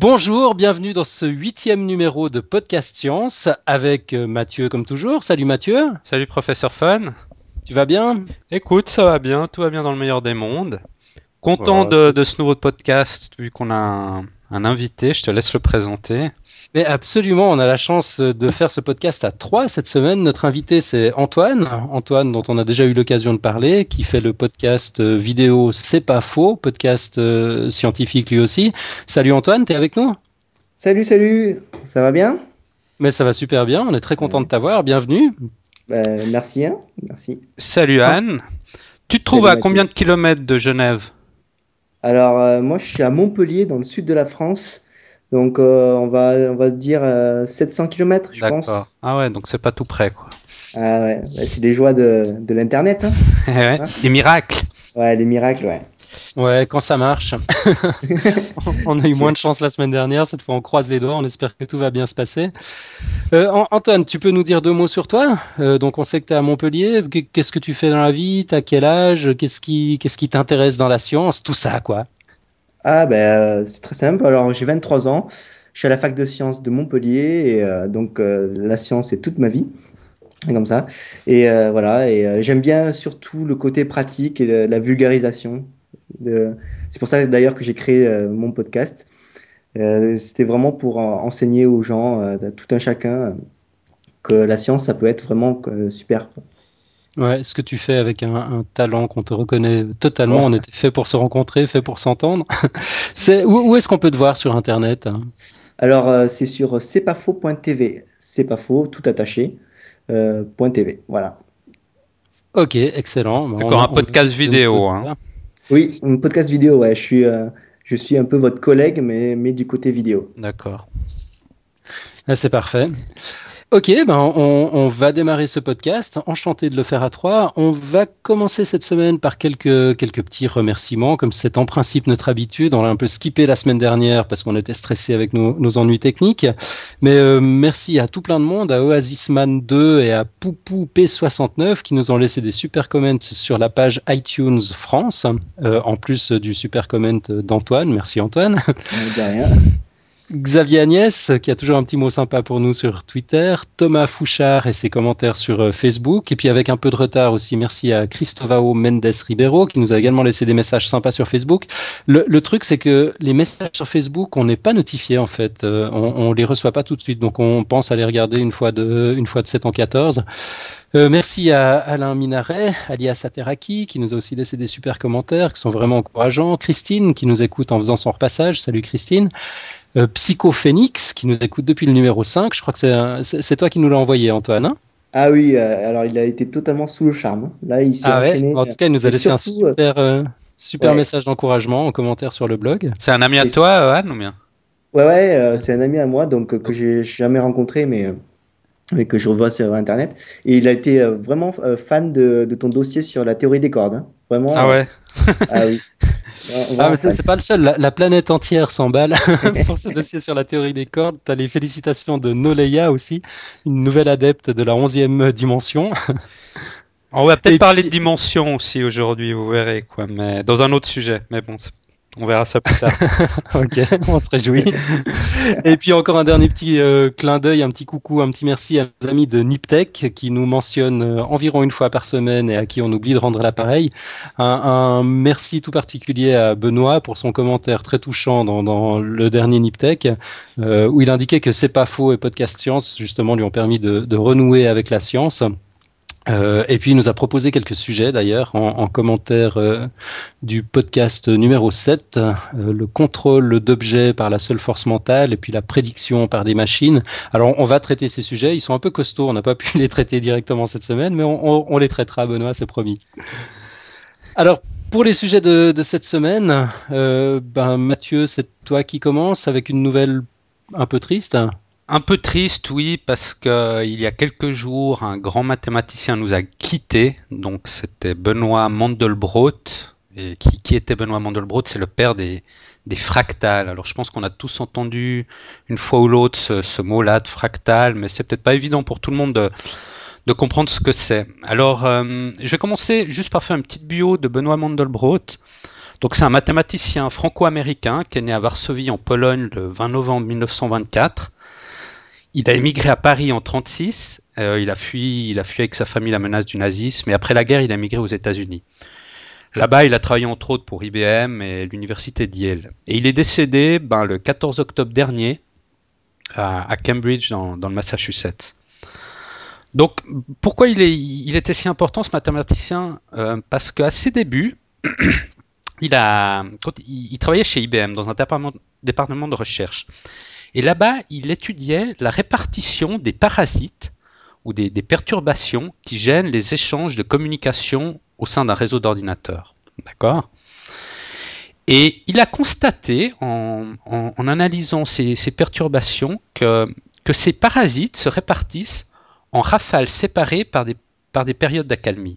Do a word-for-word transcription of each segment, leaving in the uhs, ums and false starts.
Bonjour, bienvenue dans ce huitième numéro de Podcast Science avec Mathieu comme toujours. Salut Mathieu. Salut Professeur Fun. Tu vas bien ? Écoute, ça va bien, tout va bien dans le meilleur des mondes. Content Oh, de, de ce nouveau podcast, vu qu'on a un, un invité, je te laisse le présenter. Mais absolument, on a la chance de faire ce podcast à trois cette semaine. Notre invité, c'est Antoine. Antoine, dont on a déjà eu l'occasion de parler, qui fait le podcast vidéo C'est pas faux, podcast euh, scientifique lui aussi. Salut Antoine, t'es avec nous ? Salut, salut, ça va bien ? Mais ça va super bien, on est très content de t'avoir, bienvenue. Ben, merci, hein, merci. Salut Anne. Tu te trouves Salut à Mathieu. combien de kilomètres de Genève ? Alors, euh, moi, je suis à Montpellier, dans le sud de la France. Donc, euh, on va, on va se dire euh, sept cents kilomètres, je pense. D'accord. Ah ouais, donc c'est pas tout près, quoi. Ah ouais, ben, c'est des joies de, de l'Internet, hein. Ouais, Hein les miracles. Ouais, les miracles, ouais. Ouais, quand ça marche. On a eu moins de chance la semaine dernière, cette fois on croise les doigts, on espère que tout va bien se passer. Euh, An- Antoine, tu peux nous dire deux mots sur toi ? Euh, Donc on sait que tu es à Montpellier, Qu- qu'est-ce que tu fais dans la vie ? T'as quel âge ? Qu'est-ce qui, qu'est-ce qui t'intéresse dans la science ? Tout ça, quoi. Ah, ben, euh, c'est très simple. Alors, j'ai vingt-trois ans. Je suis à la fac de sciences de Montpellier. Et euh, donc, euh, la science, c'est toute ma vie. Comme ça. Et euh, voilà. Et euh, j'aime bien surtout le côté pratique et le- la vulgarisation. De- C'est pour ça d'ailleurs que j'ai créé euh, mon podcast. Euh, c'était vraiment pour euh, enseigner aux gens, euh, tout un chacun, euh, que la science, ça peut être vraiment euh, super. Ouais, ce que tu fais avec un, un talent qu'on te reconnaît totalement, Ouais. on était fait pour se rencontrer, fait pour s'entendre. C'est, où, où est-ce qu'on peut te voir sur Internet ? Alors, euh, c'est sur c'est pas faux point t v. C'est pas faux, tout attaché, euh, point .tv. Voilà. Ok, excellent. Bon, D'accord, on- un on- podcast on- vidéo, hein. Oui, un podcast vidéo, ouais. Je suis, euh, je suis un peu votre collègue, mais, mais du côté vidéo. D'accord. Ah, c'est parfait. Ok, ben on, on va démarrer ce podcast. Enchanté de le faire à trois. On va commencer cette semaine par quelques, quelques petits remerciements, comme c'est en principe notre habitude. On l'a un peu skippé la semaine dernière parce qu'on était stressé avec nos, nos ennuis techniques. Mais euh, merci à tout plein de monde, à Oasisman deux et à Poupou P soixante-neuf qui nous ont laissé des super comments sur la page iTunes France, euh, en plus du super comment d'Antoine. Merci Antoine. Euh, de rien. Xavier Agnès, qui a toujours un petit mot sympa pour nous sur Twitter, Thomas Fouchard et ses commentaires sur euh, Facebook, et puis avec un peu de retard aussi, merci à Cristovao Mendes Ribeiro, qui nous a également laissé des messages sympas sur Facebook. Le, le truc, c'est que les messages sur Facebook, on n'est pas notifié en fait, euh, on, on les reçoit pas tout de suite, donc on pense à les regarder une fois de, une fois de sept en quatorze. Euh, merci à Alain Minaret, alias Ateraki, qui nous a aussi laissé des super commentaires, qui sont vraiment encourageants. Christine, qui nous écoute en faisant son repassage. Salut Christine. Euh, Psychophénix, qui nous écoute depuis le numéro cinq. Je crois que c'est, un- c'est, c'est toi qui nous l'as envoyé, Antoine. Hein Ah oui, euh, alors il a été totalement sous le charme. Là, il s'est ah ouais. enchaîné. En tout cas, il nous a Et laissé un surtout, euh, super, euh, super ouais. message d'encouragement en commentaire sur le blog. C'est un ami à Et- toi, euh, Anne, ou bien ? Ouais, ouais, euh, c'est un ami à moi, donc euh, que j'ai jamais rencontré, mais, euh, mais que je revois sur Internet. Et il a été euh, vraiment euh, fan de, de ton dossier sur la théorie des cordes. Hein. Vraiment. Ah euh, ouais. Ah oui. Vraiment Ah, mais c'est, fan. c'est pas le seul, la, la planète entière s'emballe pour ce dossier sur la théorie des cordes. T'as les félicitations de Noleia aussi, une nouvelle adepte de la onzième dimension. On va peut-être Et parler puis- de dimension aussi aujourd'hui, vous verrez, quoi, mais dans un autre sujet. Mais bon, c'est- on verra ça plus tard. Ok, on se réjouit. Et puis encore un dernier petit euh, clin d'œil, un petit coucou, un petit merci à nos amis de Niptech qui nous mentionnent euh, environ une fois par semaine et à qui on oublie de rendre l'appareil. Un, un merci tout particulier à Benoît pour son commentaire très touchant dans, dans le dernier Niptech euh, où il indiquait que C'est pas faux et Podcast Science justement lui ont permis de, de renouer avec la science. Euh, et puis il nous a proposé quelques sujets d'ailleurs en, en commentaire euh, du podcast numéro sept, euh, le contrôle d'objets par la seule force mentale et puis la prédiction par des machines. Alors on va traiter ces sujets, ils sont un peu costauds, on n'a pas pu les traiter directement cette semaine, mais on, on, on les traitera, Benoît, c'est promis. Alors pour les sujets de, de cette semaine, euh, ben, Mathieu, c'est toi qui commence avec une nouvelle un peu triste. Un peu triste, oui, parce que il y a quelques jours, un grand mathématicien nous a quittés. Donc, c'était Benoît Mandelbrot. Et qui, qui était Benoît Mandelbrot ? C'est le père des, des fractales. Alors, je pense qu'on a tous entendu une fois ou l'autre ce, ce mot-là de fractal, mais c'est peut-être pas évident pour tout le monde de, de comprendre ce que c'est. Alors, euh, je vais commencer juste par faire une petite bio de Benoît Mandelbrot. Donc c'est un mathématicien franco-américain qui est né à Varsovie en Pologne le vingt novembre mille neuf cent vingt-quatre. Il a émigré à Paris en trente-six. Euh, il a fui, il a fui avec sa famille la menace du nazisme. Et après la guerre, il a émigré aux États-Unis. Là-bas, il a travaillé entre autres pour I B M et l'université de Yale. Et il est décédé ben, le quatorze octobre dernier à, à Cambridge, dans, dans le Massachusetts. Donc, pourquoi il, est, il était si important ce mathématicien euh, Parce qu'à ses débuts, il, a, quand il, il travaillait chez I B M dans un département, département de recherche. Et là-bas, il étudiait la répartition des parasites ou des, des perturbations qui gênent les échanges de communication au sein d'un réseau d'ordinateurs. D'accord ? Et il a constaté, en, en, en analysant ces, ces perturbations, que, que ces parasites se répartissent en rafales séparées par des, par des périodes d'accalmie.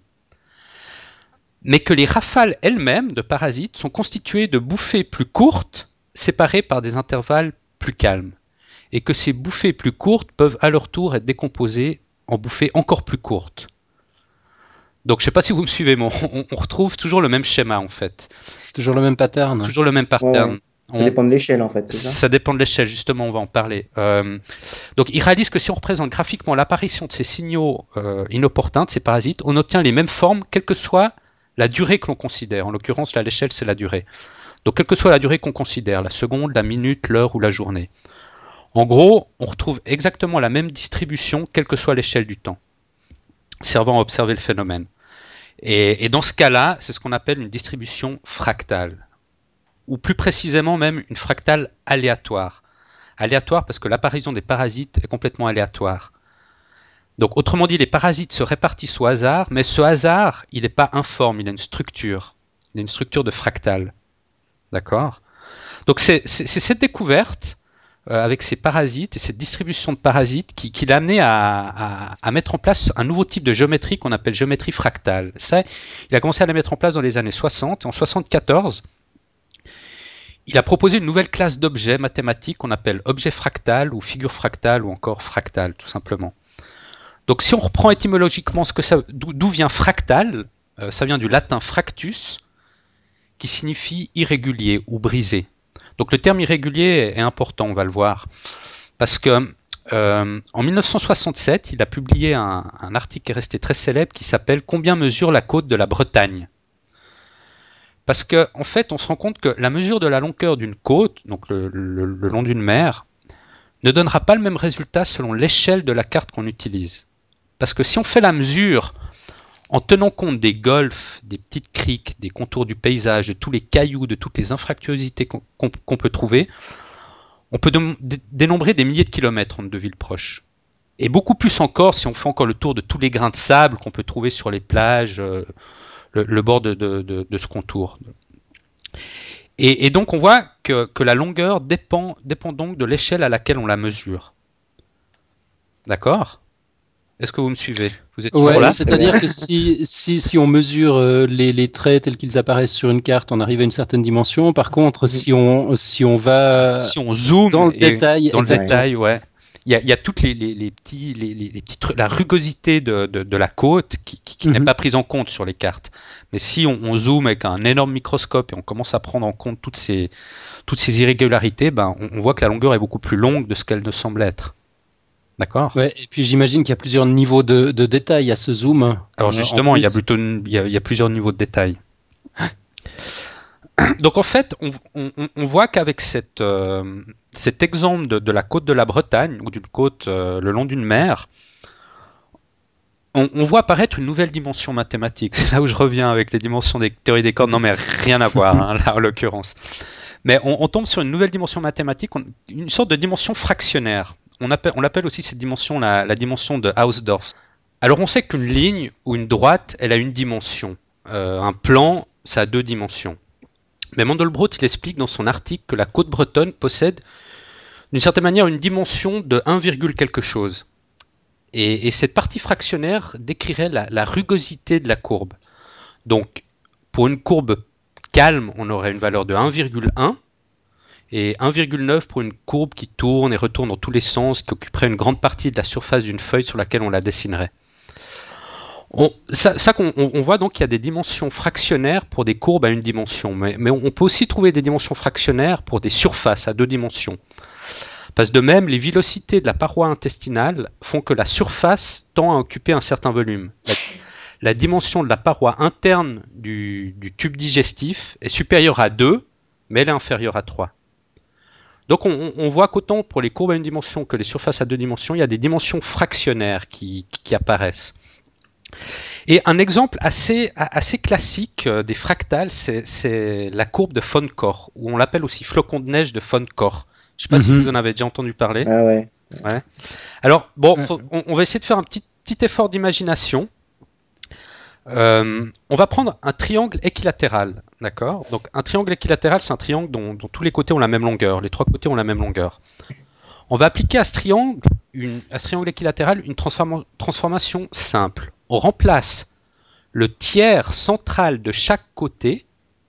Mais que les rafales elles-mêmes de parasites sont constituées de bouffées plus courtes, séparées par des intervalles plus calmes. Et que ces bouffées plus courtes peuvent à leur tour être décomposées en bouffées encore plus courtes. Donc je ne sais pas si vous me suivez, mais on, on retrouve toujours le même schéma en fait. Toujours le même pattern. Toujours le même pattern. Ouais, ouais. Ça on, dépend de l'échelle en fait, c'est ça ? Ça dépend de l'échelle, justement, on va en parler. Euh, donc il réalise que si on représente graphiquement l'apparition de ces signaux euh, inopportuns, de ces parasites, on obtient les mêmes formes, quelle que soit la durée que l'on considère. En l'occurrence, là, l'échelle, c'est la durée. Donc quelle que soit la durée qu'on considère, la seconde, la minute, l'heure ou la journée. En gros, on retrouve exactement la même distribution, quelle que soit l'échelle du temps, servant à observer le phénomène. Et, et dans ce cas-là, c'est ce qu'on appelle une distribution fractale, ou plus précisément même une fractale aléatoire. Aléatoire parce que l'apparition des parasites est complètement aléatoire. Donc autrement dit, les parasites se répartissent au hasard, mais ce hasard, il n'est pas informe, il a une structure. Il a une structure de fractale. D'accord ? Donc c'est, c'est, c'est cette découverte euh, avec ces parasites et cette distribution de parasites qui, qui l'a amené à, à, à mettre en place un nouveau type de géométrie qu'on appelle géométrie fractale. Ça, il a commencé à la mettre en place dans les années soixante. En soixante-quatorze, il a proposé une nouvelle classe d'objets mathématiques qu'on appelle objet fractal ou figure fractale ou encore fractale, tout simplement. Donc si on reprend étymologiquement ce que ça, d'où, d'où vient fractal, euh, ça vient du latin fractus, qui signifie irrégulier ou brisé. Donc le terme irrégulier est important, on va le voir, parce que euh, en mille neuf cent soixante-sept, il a publié un, un article qui est resté très célèbre qui s'appelle « Combien mesure la côte de la Bretagne ?» Parce qu'en en fait, on se rend compte que la mesure de la longueur d'une côte, donc le, le, le long d'une mer, ne donnera pas le même résultat selon l'échelle de la carte qu'on utilise. Parce que si on fait la mesure en tenant compte des golfs, des petites criques, des contours du paysage, de tous les cailloux, de toutes les infractuosités qu'on, qu'on, qu'on peut trouver, on peut de, de, dénombrer des milliers de kilomètres entre deux villes proches. Et beaucoup plus encore si on fait encore le tour de tous les grains de sable qu'on peut trouver sur les plages, euh, le, le bord de, de, de, de ce contour. Et, et donc on voit que, que la longueur dépend, dépend donc de l'échelle à laquelle on la mesure. D'accord ? Est-ce que vous me suivez ? Vous êtes toujours ouais, là ? C'est-à-dire que si, si, si on mesure euh, les, les traits tels qu'ils apparaissent sur une carte, on arrive à une certaine dimension. Par contre, si on, si on va si on zoome dans le détail, dans le exactement. détail, ouais, il y a, il y a toutes les, les, les petits, les, les, les petits trucs, la rugosité de, de, de la côte qui, qui, qui mm-hmm. n'est pas prise en compte sur les cartes. Mais si on, on zoome avec un énorme microscope et on commence à prendre en compte toutes ces, toutes ces irrégularités, ben, on, on voit que la longueur est beaucoup plus longue de ce qu'elle ne semble être. D'accord. Ouais, et puis j'imagine qu'il y a plusieurs niveaux de, de détail à ce zoom. Alors justement, il y a plutôt une, il, y a, il y a plusieurs niveaux de détail. Donc en fait, on, on, on voit qu'avec cette, euh, cet exemple de, de la côte de la Bretagne ou d'une côte euh, le long d'une mer, on, on voit apparaître une nouvelle dimension mathématique. C'est là où je reviens avec les dimensions des théories des cordes. Non, mais rien à voir hein, là en l'occurrence. Mais on, on tombe sur une nouvelle dimension mathématique, on, une sorte de dimension fractionnaire. On appelle, on l'appelle aussi cette dimension la, la dimension de Hausdorff. Alors on sait qu'une ligne ou une droite, elle a une dimension. Euh, un plan, ça a deux dimensions. Mais Mandelbrot, il explique dans son article que la côte bretonne possède d'une certaine manière une dimension de un, quelque chose. Et, et cette partie fractionnaire décrirait la, la rugosité de la courbe. Donc pour une courbe calme, on aurait une valeur de un virgule un. Et un virgule neuf pour une courbe qui tourne et retourne dans tous les sens, qui occuperait une grande partie de la surface d'une feuille sur laquelle on la dessinerait. On, ça, ça qu'on on, on voit donc qu'il y a des dimensions fractionnaires pour des courbes à une dimension, mais, mais on peut aussi trouver des dimensions fractionnaires pour des surfaces à deux dimensions. Parce de même, les villosités de la paroi intestinale font que la surface tend à occuper un certain volume. La, la dimension de la paroi interne du, du tube digestif est supérieure à deux, mais elle est inférieure à trois. Donc on, on voit qu'autant pour les courbes à une dimension que les surfaces à deux dimensions, il y a des dimensions fractionnaires qui, qui apparaissent. Et un exemple assez, assez classique des fractales, c'est, c'est la courbe de von Koch, ou on l'appelle aussi flocon de neige de von Koch. Je ne sais pas mm-hmm. si vous en avez déjà entendu parler. Ah ouais. ouais. Alors, bon, faut, on, on va essayer de faire un petit, petit effort d'imagination. Euh, on va prendre un triangle équilatéral, d'accord ? Donc, un triangle équilatéral, c'est un triangle dont, dont tous les côtés ont la même longueur. Les trois côtés ont la même longueur. On va appliquer à ce triangle, une, à ce triangle équilatéral une transforma- transformation simple. On remplace le tiers central de chaque côté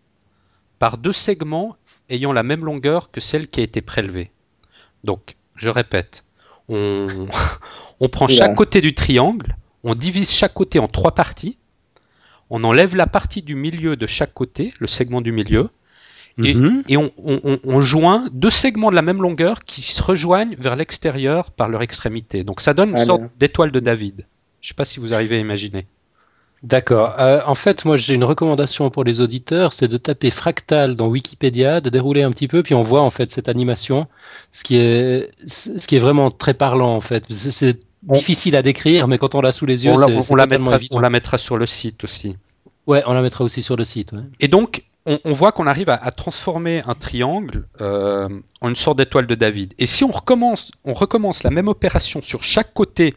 par deux segments ayant la même longueur que celle qui a été prélevée. Donc, je répète, on, on prend chaque côté du triangle, on divise chaque côté en trois parties, on enlève la partie du milieu de chaque côté, le segment du milieu, et, mm-hmm. et on, on, on joint deux segments de la même longueur qui se rejoignent vers l'extérieur par leur extrémité. Donc ça donne une ah, sorte bien. d'étoile de David. Je ne sais pas si vous arrivez à imaginer. D'accord. Euh, en fait, moi, j'ai une recommandation pour les auditeurs, c'est de taper fractal dans Wikipédia, de dérouler un petit peu, puis on voit en fait cette animation, ce qui est, ce qui est vraiment très parlant en fait. C'est, c'est on... difficile à décrire, mais quand on l'a sous les yeux, on c'est, la, c'est on la totalement mettra, évident. On la mettra sur le site aussi. Ouais, on la mettra aussi sur le site. Ouais. Et donc, on, on voit qu'on arrive à, à transformer un triangle euh, en une sorte d'étoile de David. Et si on recommence, on recommence la même opération sur chaque côté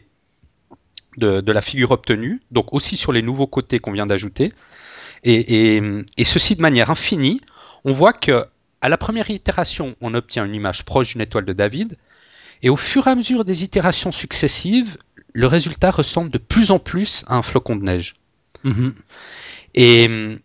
De, de la figure obtenue, donc aussi sur les nouveaux côtés qu'on vient d'ajouter, et, et, et ceci de manière infinie, on voit que à la première itération, on obtient une image proche d'une étoile de David, et au fur et à mesure des itérations successives, le résultat ressemble de plus en plus à un flocon de neige. Mm-hmm. Et,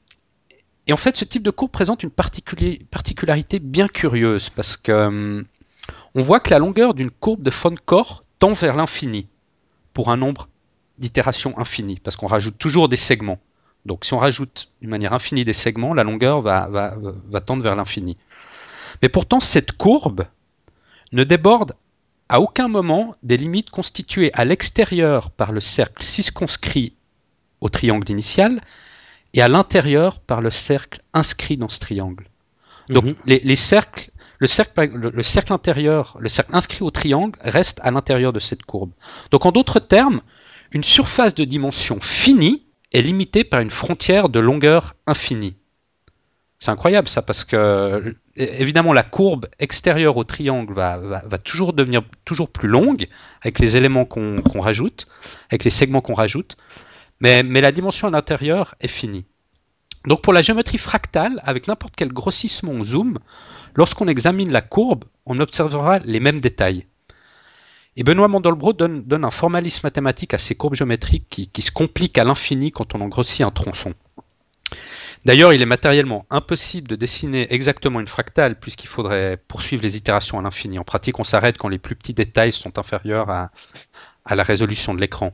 et en fait, ce type de courbe présente une particuli- particularité bien curieuse, parce que on voit que la longueur d'une courbe de von Koch tend vers l'infini, pour un nombre d'itérations infinies, parce qu'on rajoute toujours des segments. Donc si on rajoute d'une manière infinie des segments, la longueur va, va, va tendre vers l'infini. Mais pourtant, cette courbe ne déborde à aucun moment des limites constituées à l'extérieur par le cercle circonscrit au triangle initial et à l'intérieur par le cercle inscrit dans ce triangle. Donc mm-hmm. les, les cercles Le cercle, le, le cercle intérieur, le cercle inscrit au triangle reste à l'intérieur de cette courbe. Donc en d'autres termes, une surface de dimension finie est limitée par une frontière de longueur infinie. C'est incroyable ça, parce que évidemment la courbe extérieure au triangle va, va, va toujours devenir toujours plus longue avec les éléments qu'on, qu'on rajoute, avec les segments qu'on rajoute, mais, mais la dimension à l'intérieur est finie. Donc pour la géométrie fractale, avec n'importe quel grossissement ou zoom, lorsqu'on examine la courbe, on observera les mêmes détails. Et Benoît Mandelbrot donne, donne un formalisme mathématique à ces courbes géométriques qui, qui se compliquent à l'infini quand on en grossit un tronçon. D'ailleurs, il est matériellement impossible de dessiner exactement une fractale puisqu'il faudrait poursuivre les itérations à l'infini. En pratique, on s'arrête quand les plus petits détails sont inférieurs à, à la résolution de l'écran.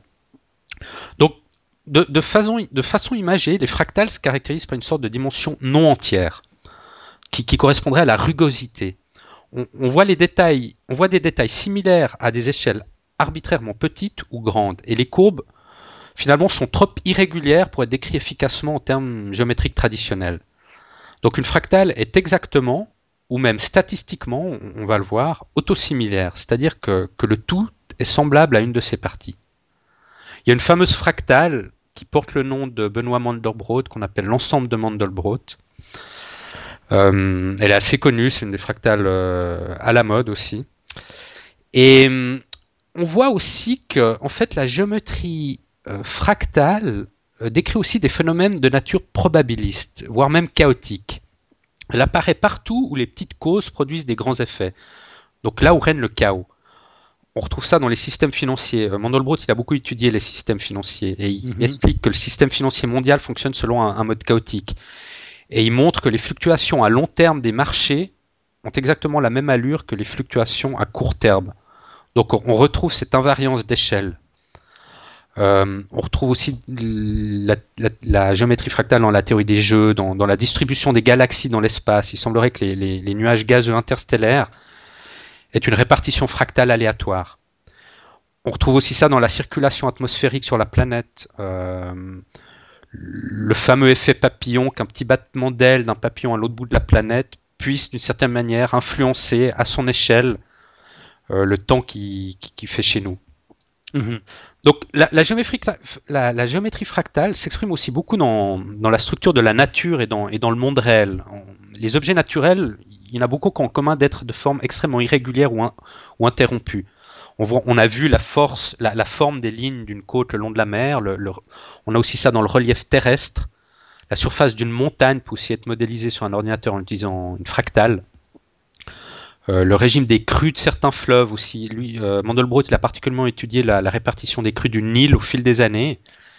Donc, de, de, façon, de façon imagée, les fractales se caractérisent par une sorte de dimension non entière qui, qui correspondrait à la rugosité. On, on, voit les détails, on voit des détails similaires à des échelles arbitrairement petites ou grandes. Et les courbes, finalement, sont trop irrégulières pour être décrites efficacement en termes géométriques traditionnels. Donc une fractale est exactement, ou même statistiquement, on va le voir, autosimilaire. C'est-à-dire que, que le tout est semblable à une de ses parties. Il y a une fameuse fractale qui porte le nom de Benoît Mandelbrot, qu'on appelle l'ensemble de Mandelbrot. Euh, elle est assez connue, c'est une des fractales euh, à la mode aussi. Et euh, on voit aussi que, en fait, la géométrie euh, fractale euh, décrit aussi des phénomènes de nature probabiliste, voire même chaotique. Elle apparaît partout où les petites causes produisent des grands effets. Donc là où règne le chaos. On retrouve ça dans les systèmes financiers. Mandelbrot, il a beaucoup étudié les systèmes financiers et il mmh. explique que le système financier mondial fonctionne selon un, un mode chaotique. Et il montre que les fluctuations à long terme des marchés ont exactement la même allure que les fluctuations à court terme. Donc on retrouve cette invariance d'échelle. Euh, on retrouve aussi la, la, la géométrie fractale dans la théorie des jeux, dans, dans la distribution des galaxies dans l'espace. Il semblerait que les, les, les nuages gazeux interstellaires aient une répartition fractale aléatoire. On retrouve aussi ça dans la circulation atmosphérique sur la planète. Euh, le fameux effet papillon, qu'un petit battement d'aile d'un papillon à l'autre bout de la planète puisse d'une certaine manière influencer à son échelle euh, le temps qu'il qui, qui fait chez nous. Mmh. Donc la, la, géométrie, la, la géométrie fractale s'exprime aussi beaucoup dans, dans la structure de la nature et dans, et dans le monde réel. Les objets naturels, il y en a beaucoup qui ont en commun d'être de forme extrêmement irrégulière ou, in, ou interrompue. On, voit, on a vu la, force, la, la forme des lignes d'une côte le long de la mer. Le, le, on a aussi ça dans le relief terrestre. La surface d'une montagne peut aussi être modélisée sur un ordinateur en utilisant une fractale. Euh, le régime des crues de certains fleuves aussi. Lui, euh, Mandelbrot, il a particulièrement étudié la, la répartition des crues du Nil au fil des années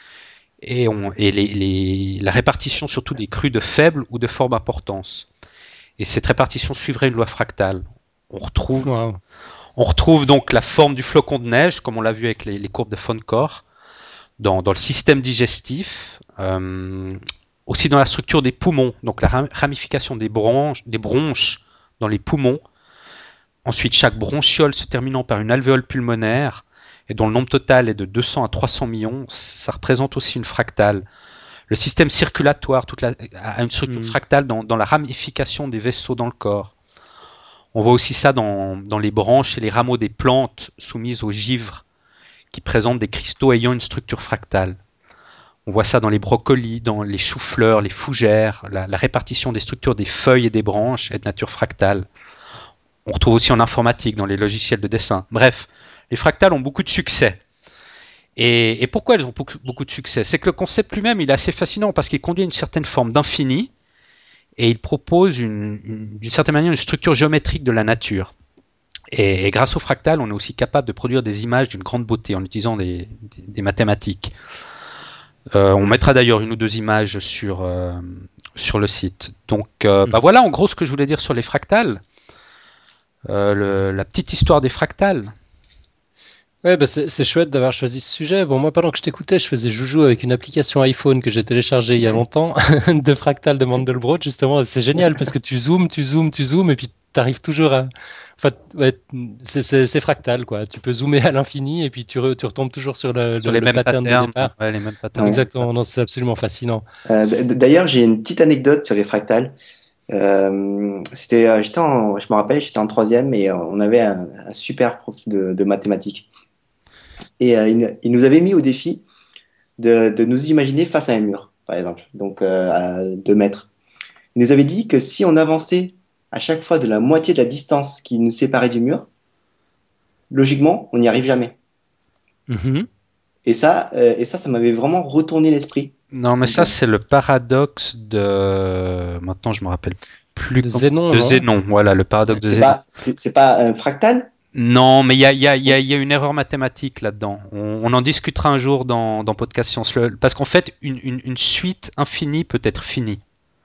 et, on, et les, les, la répartition surtout des crues de faible ou de forte importance. Et cette répartition suivrait une loi fractale. On retrouve, wow. on retrouve donc la forme du flocon de neige, comme on l'a vu avec les, les courbes de Foncor, dans, dans le système digestif, euh, aussi dans la structure des poumons, donc la ramification des bronches, des bronches dans les poumons. Ensuite, chaque bronchiole se terminant par une alvéole pulmonaire et dont le nombre total est de deux cents à trois cents millions, ça représente aussi une fractale. Le système circulatoire toute la, a une structure mmh. fractale dans, dans la ramification des vaisseaux dans le corps. On voit aussi ça dans, dans les branches et les rameaux des plantes soumises au givre qui présentent des cristaux ayant une structure fractale. On voit ça dans les brocolis, dans les choux-fleurs, les fougères. La, la répartition des structures des feuilles et des branches est de nature fractale. On retrouve aussi en informatique, dans les logiciels de dessin. Bref, les fractales ont beaucoup de succès. Et, et pourquoi elles ont beaucoup, beaucoup de succès ? C'est que le concept lui-même, il est assez fascinant parce qu'il conduit à une certaine forme d'infini et il propose une, une, d'une certaine manière une structure géométrique de la nature. Et, et grâce aux fractales, on est aussi capable de produire des images d'une grande beauté en utilisant des, des, des mathématiques. Euh, on mettra d'ailleurs une ou deux images sur, euh, sur le site. Donc euh, mmh. bah voilà en gros ce que je voulais dire sur les fractales. Euh, le, la petite histoire des fractales. Ouais, bah c'est, c'est chouette d'avoir choisi ce sujet. Bon, moi, pendant que je t'écoutais, je faisais joujou avec une application iPhone que j'ai téléchargée il y a longtemps, de fractales de Mandelbrot, justement. C'est génial parce que tu zoomes, tu zoomes, tu zoomes, et puis tu arrives toujours à. Enfin, ouais, c'est, c'est, c'est fractal, quoi. Tu peux zoomer à l'infini, et puis tu, re, tu retombes toujours sur le, sur le, les, le mêmes pattern patterns, de départ. Ouais, les mêmes patterns. Exactement, non, c'est absolument fascinant. Euh, d'ailleurs, j'ai une petite anecdote sur les fractales. Euh, c'était, j'étais en, je me rappelle, j'étais en troisième et on avait un, un super prof de, de mathématiques. Et euh, il, il nous avait mis au défi de, de nous imaginer face à un mur, par exemple, donc euh, à deux mètres. Il nous avait dit que si on avançait à chaque fois de la moitié de la distance qui nous séparait du mur, logiquement, on n'y arrive jamais. Mm-hmm. Et ça, euh, et ça, ça m'avait vraiment retourné l'esprit. Non, mais ça, c'est le paradoxe de. Maintenant, je me rappelle plus. De Zénon. De Zénon, voilà, le paradoxe de c'est Zénon. Pas, c'est, c'est pas un fractal ? Non, mais il y a, y, a, y, a, y a une erreur mathématique là-dedans. On, on en discutera un jour dans, dans Podcast Science. Le, parce qu'en fait, une, une, une suite infinie peut être finie.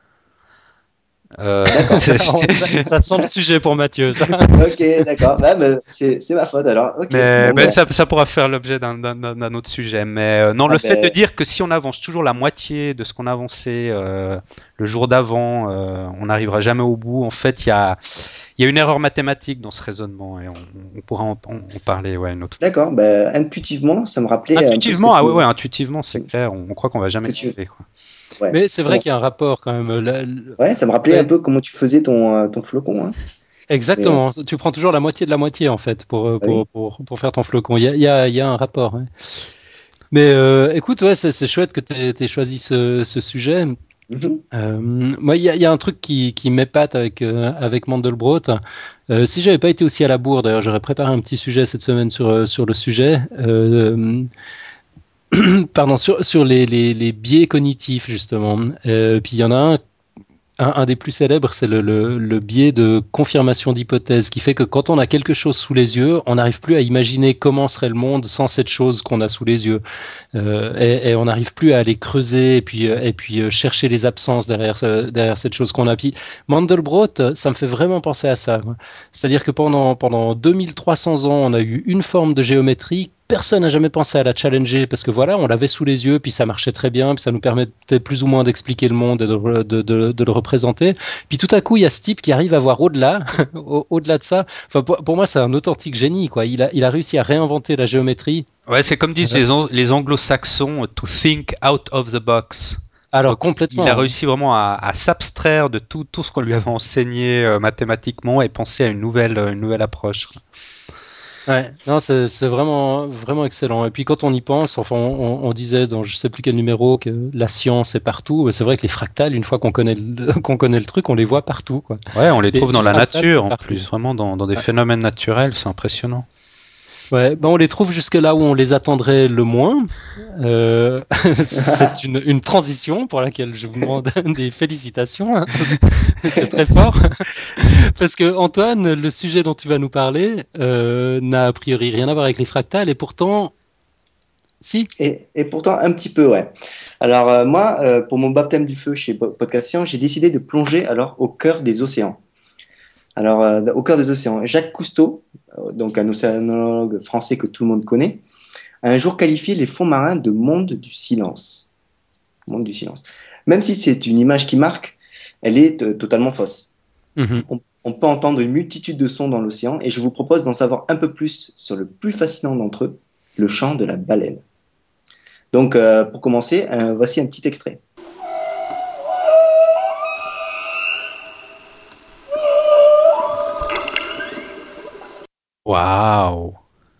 Euh, c'est, c'est... ça sent le sujet pour Mathieu, ça. Ok, d'accord. Bah, bah, c'est, c'est ma faute alors. Okay. Mais, bon, mais bah. ça, ça pourra faire l'objet d'un, d'un, d'un autre sujet. Mais euh, non, ah le bah... fait de dire que si on avance toujours la moitié de ce qu'on avançait euh, le jour d'avant, euh, on n'arrivera jamais au bout. En fait, il y a, y a une erreur mathématique dans ce raisonnement et on, on pourra en, en, en parler ouais, une autre fois. D'accord. Bah, intuitivement, ça me rappelait. Intuitivement, ah ouais, ouais, intuitivement, c'est clair. On, on croit qu'on va jamais y arriver, quoi. Ouais, mais c'est vrai bon. qu'il y a un rapport quand même. La... Ouais, ça me rappelait ouais. un peu comment tu faisais ton, ton flocon. Hein. Exactement. Mais... Tu prends toujours la moitié de la moitié en fait pour, pour, oui. pour, pour, pour faire ton flocon. Il y a, il y a, il y a un rapport. Ouais. Mais euh, écoute, ouais, c'est, c'est chouette que tu aies choisi ce, ce sujet. Mm-hmm. Euh, moi, il y, y a un truc qui, qui m'épate avec, euh, avec Mandelbrot. Euh, si j'avais pas été aussi à la bourre, d'ailleurs, j'aurais préparé un petit sujet cette semaine sur, sur le sujet. Euh, Pardon, sur, sur les, les, les biais cognitifs, justement. Euh, puis il y en a un, un, un des plus célèbres, c'est le, le, le biais de confirmation d'hypothèse, qui fait que quand on a quelque chose sous les yeux, on n'arrive plus à imaginer comment serait le monde sans cette chose qu'on a sous les yeux. Euh, et, et on n'arrive plus à aller creuser et puis, et puis chercher les absences derrière, derrière cette chose qu'on a. Puis Mandelbrot, ça me fait vraiment penser à ça. C'est-à-dire que pendant, pendant deux mille trois cents ans, on a eu une forme de géométrie personne n'a jamais pensé à la challenger parce que voilà, on l'avait sous les yeux, puis ça marchait très bien, puis ça nous permettait plus ou moins d'expliquer le monde et de, de, de, de le représenter. Puis tout à coup, il y a ce type qui arrive à voir au-delà, au- au-delà de ça. Enfin, pour, pour moi, c'est un authentique génie, quoi. Il a, il a réussi à réinventer la géométrie. Ouais, c'est comme disent Ouais. les, an- les anglo-saxons, to think out of the box. Alors Donc, complètement. il a réussi vraiment à, à s'abstraire de tout, tout ce qu'on lui avait enseigné euh, mathématiquement et penser à une nouvelle, une nouvelle approche. Ouais, non, c'est, c'est vraiment, vraiment excellent. Et puis quand on y pense, enfin, on, on disait dans je sais plus quel numéro que la science est partout. C'est vrai que les fractales, une fois qu'on connaît le, qu'on connaît le truc, on les voit partout, quoi. Ouais, on les Les- trouve dans les la fractales, nature c'est en partout. plus, vraiment dans, dans des Ouais. phénomènes naturels, c'est impressionnant. Ouais, ben on les trouve jusque là où on les attendrait le moins. Euh, c'est une, une transition pour laquelle je vous demande des félicitations. Hein. C'est très fort. Parce que Antoine, le sujet dont tu vas nous parler euh, n'a a priori rien à voir avec les fractales et pourtant, si. Et, et pourtant, un petit peu, ouais. Alors, euh, moi, euh, pour mon baptême du feu chez Po- Podcast Science, j'ai décidé de plonger alors au cœur des océans. Alors, euh, au cœur des océans, Jacques Cousteau, euh, donc un océanologue français que tout le monde connaît, a un jour qualifié les fonds marins de monde du silence. Monde du silence. Même si c'est une image qui marque, elle est euh, totalement fausse. Mhm. On, on peut entendre une multitude de sons dans l'océan et je vous propose d'en savoir un peu plus sur le plus fascinant d'entre eux, le chant de la baleine. Donc, euh, pour commencer, euh, voici un petit extrait. Waouh!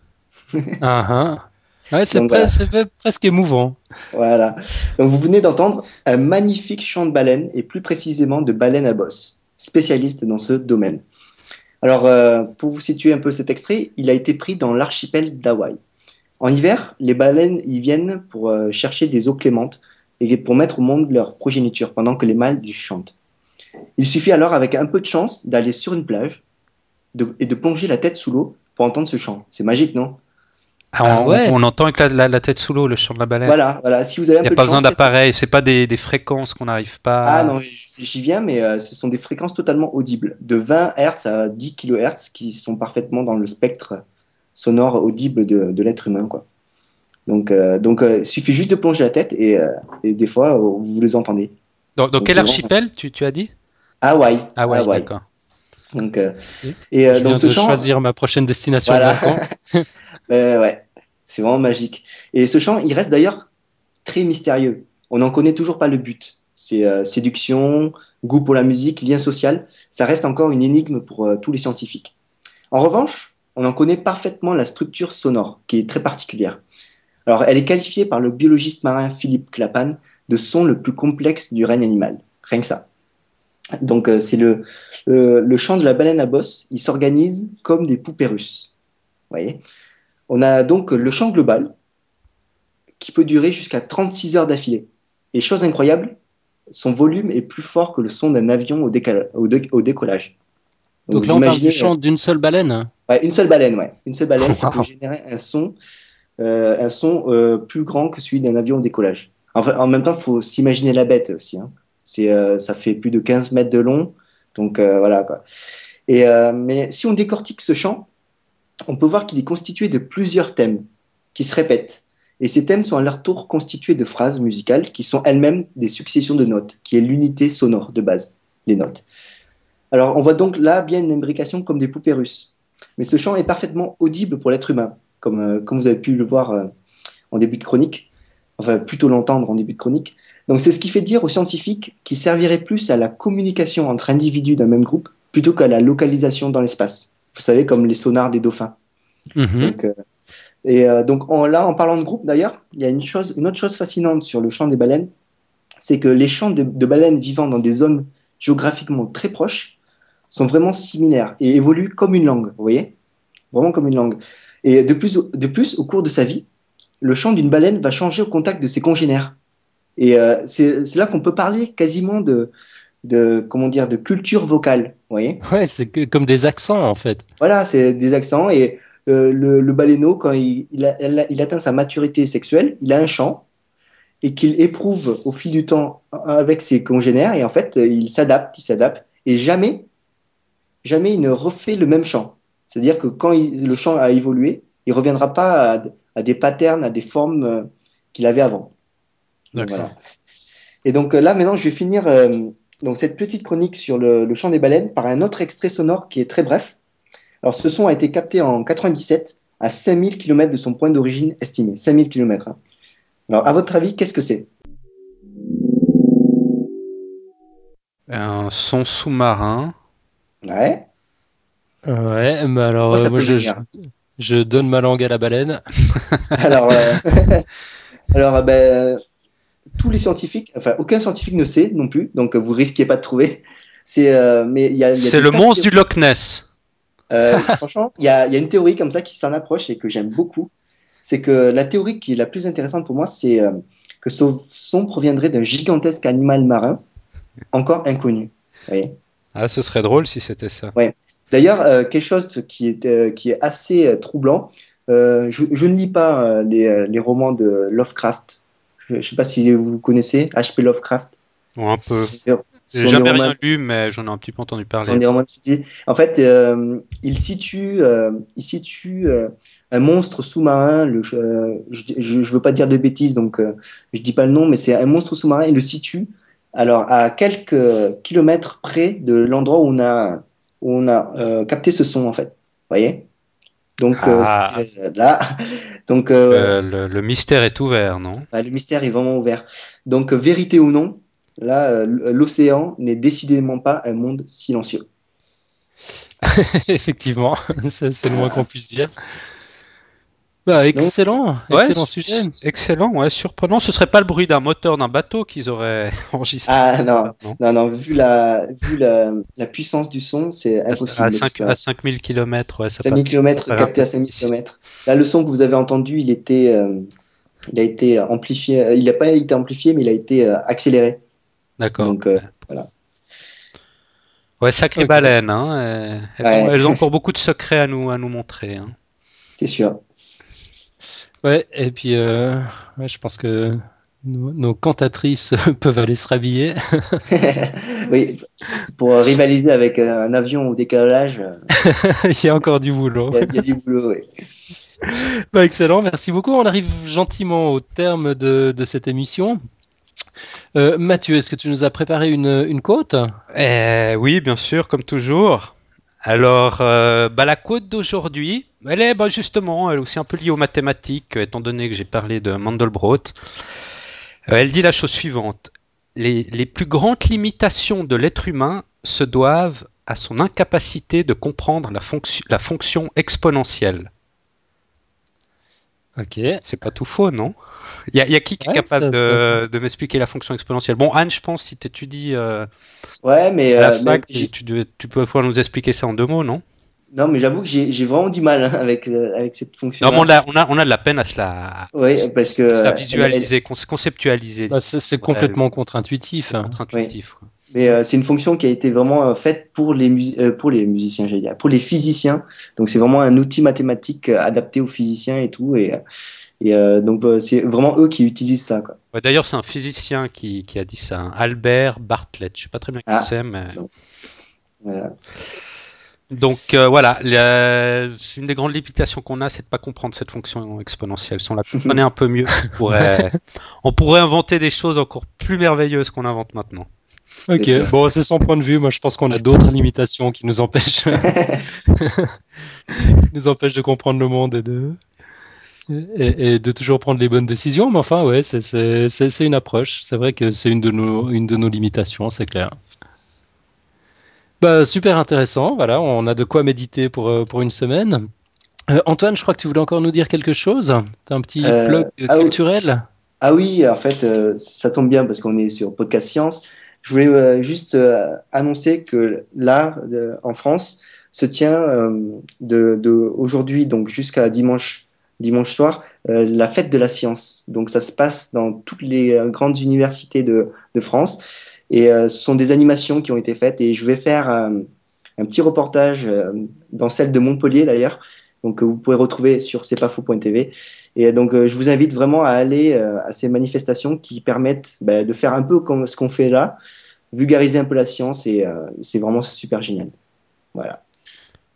Ah, ah. Ouais, c'est, Donc, pre- voilà. c'est pre- presque émouvant. Voilà. Donc, vous venez d'entendre un magnifique chant de baleine et plus précisément de baleine à bosse, spécialiste dans ce domaine. Alors, euh, pour vous situer un peu cet extrait, il a été pris dans l'archipel d'Hawaï. En hiver, les baleines y viennent pour euh, chercher des eaux clémentes et pour mettre au monde leur progéniture pendant que les mâles y chantent. Il suffit alors, avec un peu de chance, d'aller sur une plage de- et de plonger la tête sous l'eau pour entendre ce chant. C'est magique, non? Ah, Ah on, ouais. on entend avec la, la- la tête sous l'eau le chant de la baleine. Voilà, voilà. Si vous avez un Il n'y a peu pas de besoin chance, c'est ça. d'appareil, c'est pas des, des fréquences qu'on n'arrive pas Ah à... non, j- j'y viens, mais euh, ce sont des fréquences totalement audibles, de vingt hertz à dix kilohertz, qui sont parfaitement dans le spectre sonore audible de, de l'être humain, quoi. Donc, euh, donc euh, il suffit juste de plonger la tête et, euh, et des fois, euh, vous les entendez. Dans, dans Donc, quel c'est vraiment- archipel, tu, tu as dit? Hawaï, Ah ouais, Hawaï. d'accord. Donc, euh, Ok. et euh, Je donc viens ce de chant, choisir ma prochaine destination Voilà. de vacances. euh, ouais, c'est vraiment magique. Et ce chant, il reste d'ailleurs très mystérieux. On n'en connaît toujours pas le but. C'est euh, séduction, goût pour la musique, lien social. Ça reste encore une énigme pour euh, tous les scientifiques. En revanche, on en connaît parfaitement la structure sonore, qui est très particulière. Alors, elle est qualifiée par le biologiste marin Philippe Clapham de son le plus complexe du règne animal. Rien que ça. Donc, euh, c'est le, le, le chant de la baleine à bosse. Il s'organise comme des poupées russes. Vous voyez ? On a donc le chant global, qui peut durer jusqu'à trente-six heures d'affilée. Et chose incroyable, son volume est plus fort que le son d'un avion au, décala- au, dé- au décollage. Donc vous là, on parle du imaginez, chant d'une seule baleine. Ouais, une seule baleine, ouais. Une seule baleine, ça peut Wow. générer un son, euh, un son euh, plus grand que celui d'un avion au décollage. Enfin, en même temps, il faut s'imaginer la bête aussi. Hein. C'est, euh, ça fait plus de quinze mètres de long. Donc euh, voilà, quoi. Et, euh, mais si on décortique ce chant, on peut voir qu'il est constitué de plusieurs thèmes qui se répètent. Et ces thèmes sont à leur tour constitués de phrases musicales qui sont elles-mêmes des successions de notes, qui est l'unité sonore de base, les notes. Alors, on voit donc là bien une imbrication comme des poupées russes. Mais ce chant est parfaitement audible pour l'être humain, comme, euh, comme vous avez pu le voir euh, en début de chronique, enfin plutôt l'entendre en début de chronique. Donc c'est ce qui fait dire aux scientifiques qu'il servirait plus à la communication entre individus d'un même groupe plutôt qu'à la localisation dans l'espace. Vous savez, comme les sonars des dauphins. Mhm. Donc, euh, et euh, donc en, là, en parlant de groupe d'ailleurs, il y a une, chose, une autre chose fascinante sur le chant des baleines, c'est que les chants de, de baleines vivant dans des zones géographiquement très proches sont vraiment similaires et évoluent comme une langue, vous voyez, vraiment comme une langue. Et de plus, de plus, au cours de sa vie, le chant d'une baleine va changer au contact de ses congénères. Et euh, c'est, c'est là qu'on peut parler quasiment de, de, comment dire, de culture vocale, vous voyez. Ouais, c'est que- comme des accents en fait. Voilà, c'est des accents. Et euh, le, le baleineau, quand il, il, a- elle- il atteint sa maturité sexuelle, il a un chant et qu'il éprouve au fil du temps avec ses congénères. Et en fait, il s'adapte, il s'adapte. Et jamais, jamais il ne refait le même chant. C'est-à-dire que quand il- le chant a évolué, il il reviendra pas à, à des patterns, à des formes euh, qu'il avait avant. Donc, D'accord. voilà. Et donc euh, là, maintenant, je vais finir euh, donc cette petite chronique sur le, le chant des baleines par un autre extrait sonore qui est très bref. Alors, ce son a été capté en quatre-vingt-dix-sept à cinq mille kilomètres de son point d'origine estimé. cinq mille kilomètres. Hein. Alors, à votre avis, qu'est-ce que c'est? Un son sous-marin. Ouais. Ouais, mais alors Pourquoi euh, ça moi peut je, je, venir? je donne ma langue à la baleine. Alors, euh, alors euh, ben, tous les scientifiques, enfin, aucun scientifique ne sait non plus, donc euh, vous risquez pas de trouver. C'est, euh, mais il y a, il y a C'est des le tas de monstre du théories. Loch Ness. Euh, franchement, il y a, il y a une théorie comme ça qui s'en approche et que j'aime beaucoup. C'est que la théorie qui est la plus intéressante pour moi, c'est euh, que ce son proviendrait d'un gigantesque animal marin encore inconnu. Vous voyez? Ah, ce serait drôle si c'était ça. Ouais. D'ailleurs, euh, quelque chose qui est, euh, qui est assez euh, troublant, euh, je, je ne lis pas euh, les, euh, les romans de Lovecraft. Je ne sais pas si vous connaissez H P Lovecraft. Ou un peu. Ce sont J'ai des jamais romans rien lu, mais j'en ai un petit peu entendu Ce sont parler. des romans étudiés. En fait, euh, il situe, euh, il situe euh, un monstre sous-marin. Le, euh, je ne veux pas dire de bêtises, donc euh, je dis pas le nom, mais c'est un monstre sous-marin. Il le situe alors à quelques kilomètres près de l'endroit où on a, où on a euh, capté ce son, en fait. Vous voyez? Donc euh, Ah, c'est, euh, là, donc euh, euh, le, le mystère est ouvert, non? bah, le mystère est vraiment ouvert. Donc euh, vérité ou non, là, euh, l'océan n'est décidément pas un monde silencieux. Effectivement, c'est c'est le moins qu'on puisse dire. Bah, Donc excellent, Ouais, excellent c- sujet. excellent, ouais, surprenant. Ce serait pas le bruit d'un moteur d'un bateau qu'ils auraient enregistré, Ah non, non? non, non, vu la, vu la, la puissance du son, c'est À, à impossible. Parce cinq que à cinq mille kilomètres, ouais, ça cinq paraît, mille ça kilomètres paraît un capté peu à cinq mille difficile. kilomètres. Là, le son que vous avez entendu, il était, euh, il a été amplifié. euh, Il n'a pas été amplifié, mais il a été euh, accéléré. D'accord. Donc euh, voilà. Ouais, sacrée Ok. baleine, hein. euh, Elles ont, Ouais, elles ont encore beaucoup de secrets à nous, à nous montrer, hein. c'est sûr. Ouais, et puis euh, ouais, je pense que nos, nos cantatrices peuvent aller se rhabiller. Oui, pour rivaliser avec euh, un avion au décollage, euh, Il y a encore du boulot. il y, a il y a du boulot. Oui. Bah, excellent, merci beaucoup. On arrive gentiment au terme de, de cette émission. Euh, Mathieu, est-ce que tu nous as préparé une, une quote? Eh oui, bien sûr, comme toujours. Alors, euh, bah, la quote d'aujourd'hui, elle est bah, justement, elle est aussi un peu liée aux mathématiques, euh, étant donné que j'ai parlé de Mandelbrot. Euh, elle dit la chose suivante. Les, les plus grandes limitations de l'être humain se doivent à son incapacité de comprendre la, fonction, la fonction exponentielle. Ok. Ouais, C'est pas tout faux, non? Il y, a- y a qui qui est capable ça, ça... de, de m'expliquer la fonction exponentielle? Bon, Anne, je pense, si tu étudies euh, Ouais, mais, à la euh, mais fac, tu, j'ai- tu, devais- tu peux pouvoir nous expliquer ça en deux mots, non? non, mais j'avoue que j'ai j'ai vraiment du mal hein, avec euh, avec cette Non, mais on fonction-là. a, on a, on a de la peine à se la, Oui, parce que à se la euh, elle, elle- visualiser, con- conceptualiser. Bah, c'est c'est Ouais, complètement contre-intuitif. c'est Hein. contre-intuitif, quoi. mais euh, c'est une fonction qui a été vraiment euh, faite pour les mus- euh, pour les musiciens, j'allais dire, pour les physiciens. Donc c'est vraiment un outil mathématique euh, adapté aux physiciens et tout. Et, euh, et euh, donc euh, c'est vraiment eux qui utilisent ça, quoi. Ouais, d'ailleurs, c'est un physicien qui, qui a dit ça, hein, Albert Bartlett. Je sais pas très bien qui Ah, c'est, mais. donc, voilà. Donc euh, voilà, la- c'est une des grandes limitations qu'on a, c'est de pas comprendre cette fonction exponentielle. Si on la comprenait un peu mieux, on pourrait, on pourrait inventer des choses encore plus merveilleuses qu'on invente maintenant. Ok, C'est sûr. bon, c'est son point de vue. Moi, je pense qu'on a d'autres limitations qui nous empêchent, nous empêchent de comprendre le monde et de, et, et de toujours prendre les bonnes décisions. Mais enfin, ouais, c'est c'est- c'est- c'est une approche. C'est vrai que c'est une de nos, une de nos limitations, c'est clair. Bah, super intéressant. Voilà, on a de quoi méditer pour, euh, pour une semaine. Euh, Antoine, je crois que tu voulais encore nous dire quelque chose. T'as un petit Euh, plug ah oui. culturel? Ah oui, en fait, euh, ça tombe bien parce qu'on est sur Podcast Science. Je voulais euh, juste euh, annoncer que là, euh, en France, se tient euh, de, de aujourd'hui donc jusqu'à dimanche, dimanche soir, euh, la fête de la science. Donc ça se passe dans toutes les euh, grandes universités de, de France et euh, ce sont des animations qui ont été faites et je vais faire euh, un petit reportage euh, dans celle de Montpellier d'ailleurs. Donc euh, vous pouvez retrouver sur c'est pas faux point t v. Et donc, euh, je vous invite vraiment à aller euh, à ces manifestations qui permettent bah, de faire un peu comme ce qu'on fait là, vulgariser un peu la science et euh, c'est vraiment super génial. Voilà.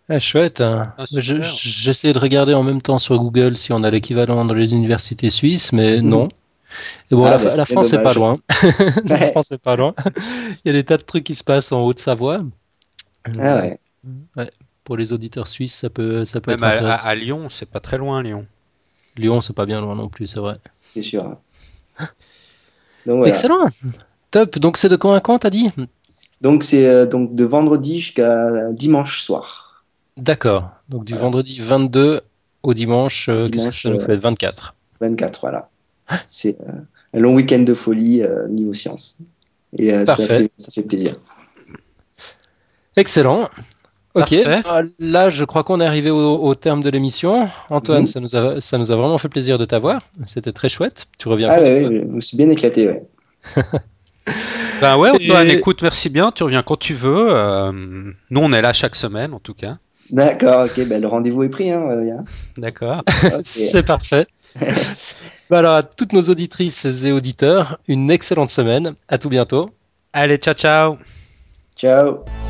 Ah, chouette. Hein. Ah, Je- super. J'essaie de regarder en même temps sur Google si on a l'équivalent dans les universités suisses, mais Mhm. non. Et bon, Ah, la, bah, la c'est France, c'est pas dommage. loin. La Ouais. France, c'est pas loin. Il y a des tas de trucs qui se passent en Haute-Savoie. Ah Euh, ouais, ouais. Pour les auditeurs suisses, ça peut, ça peut Même être à, à- intéressant. à Lyon, c'est pas très loin, Lyon. Lyon, c'est pas bien loin non plus, c'est vrai. c'est sûr. Donc voilà. Excellent. Top. Donc, c'est de quand à quand, t'as dit? Donc c'est euh, donc de vendredi jusqu'à dimanche soir. D'accord. Donc, du Voilà. vendredi vingt-deux au dimanche, euh, qu'est-ce que Dimanche ça nous euh, fait? vingt-quatre. vingt-quatre, voilà. C'est euh, un long week-end de folie euh, niveau science. Et euh, ça Parfait. fait, ça fait plaisir. Excellent. Ok, Parfait. bah, là je crois qu'on est arrivé au, au terme de l'émission. Antoine, Mhm. ça nous a, ça nous a vraiment fait plaisir de t'avoir. C'était très chouette. Tu reviens Ah quand tu ouais, veux. ouais, je me suis bien éclaté, ouais. Ben ouais, Antoine, Et- écoute, merci bien, tu reviens quand tu veux. euh, nous, on est là chaque semaine, en tout cas. D'accord, ok, ben le rendez-vous est pris, hein. euh, Yann. D'accord. Ok. C'est parfait. Bah alors, à toutes nos auditrices et auditeurs, une excellente semaine. À tout bientôt. Allez, ciao, ciao. Ciao.